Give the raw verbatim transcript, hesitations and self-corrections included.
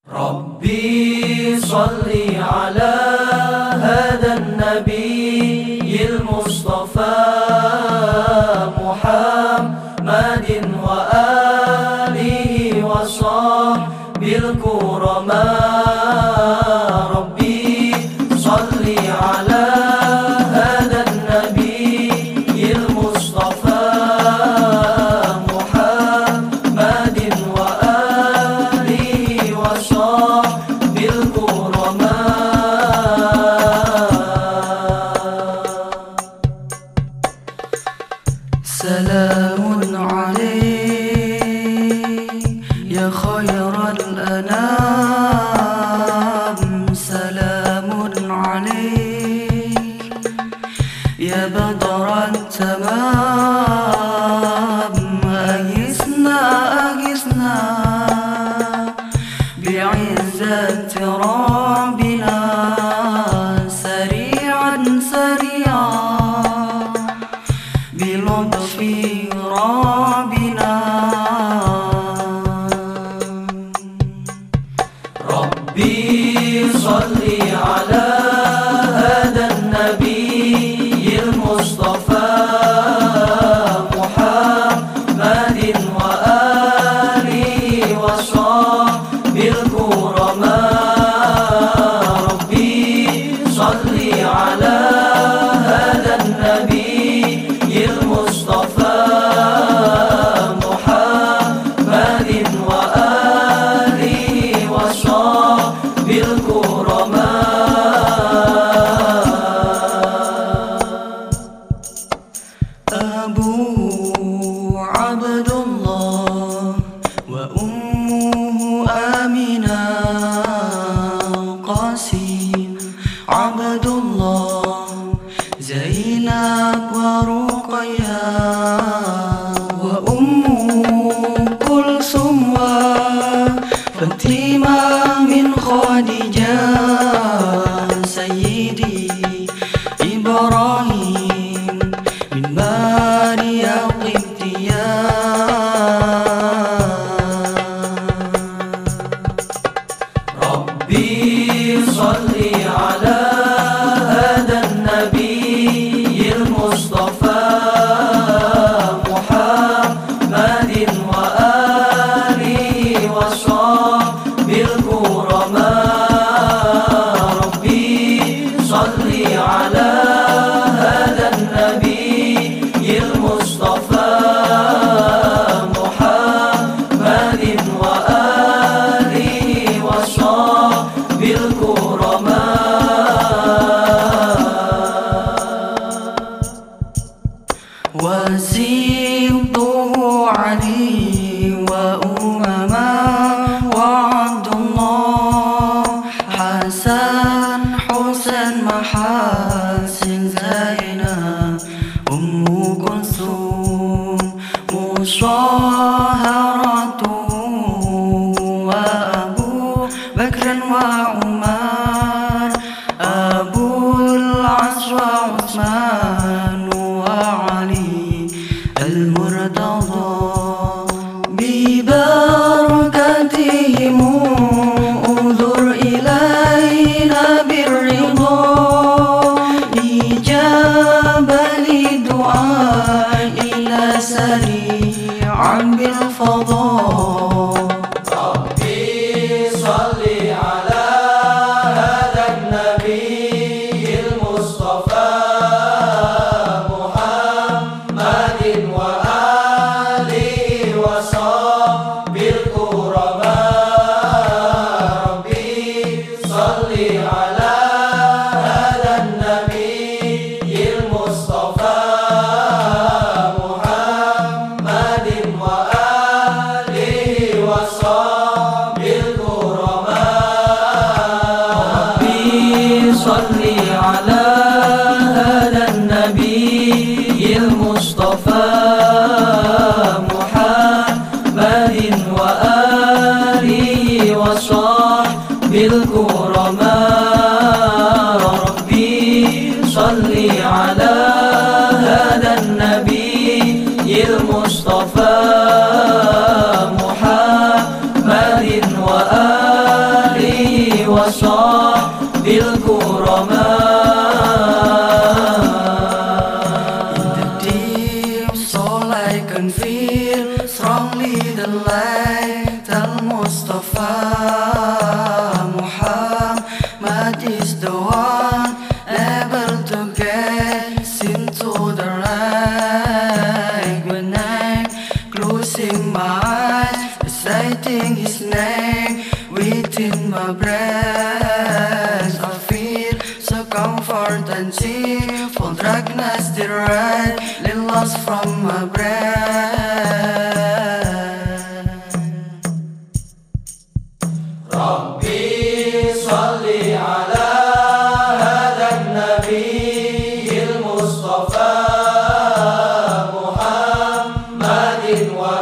ربي صل على هذا النبي المصطفى محمد وآله وصحبه الكرماء. ربي صل على هذا النبي المصطفى محمد وآله وصحبه الكرماء. سلام عليك يا خير الأنام، سلام عليك يا بدر التمام. أغثنا أغثنا بعزة ربنا، سريعا سريعا بلطف ربنا. ربي صل على هذا النبي المصطفى محمد وآله وصحبه الكرماء. ربي صل على هذا النبي المصطفى محمد وآله وصحبه الكرماء. أبوه عبد الله وأمه آمنة، قاسم عبد الله زينب ورقية، وأمه كلثوم وفاطمة من خديجة. سيدي إبراهيم من ماريا القبطية. ربي صل على هذا النبي المصطفى محمد وآله وصحبه الكرماء. ربي صل على هذا النبي المصطفى محمد وآله وصحبه الكرماء. وسيبته علي وأمما وعبد الله، حسن حسين محاسن زينب أم كلثوم مصهرته، وأبو بكر وعمر أبو العاص وعثمان وعلي المرتضى. ببركتهم انظر إلينا بالرضا، بجبل دعاء إلى سريعا بالفضاء. ربي صل على هذا النبي المصطفى محمد وآله وصحبه الكرماء. ربي صل على هذا النبي المصطفى محمد وآله وصحبه الكرماء. ربي صل على هذا النبي المصطفى محمد وآله وصحبه الكرماء. ربي صل على هذا النبي المصطفى محمد وآله I can feel strongly the light. Al-Mustafa Muhammad is the one able to get into the light. When I'm closing my eyes, reciting his name within my breast, I feel so comfort and cheerful. Darkness directly lost from my breast. Rabbi salli ala hadan nabiyil Mustafa Muhammadin wa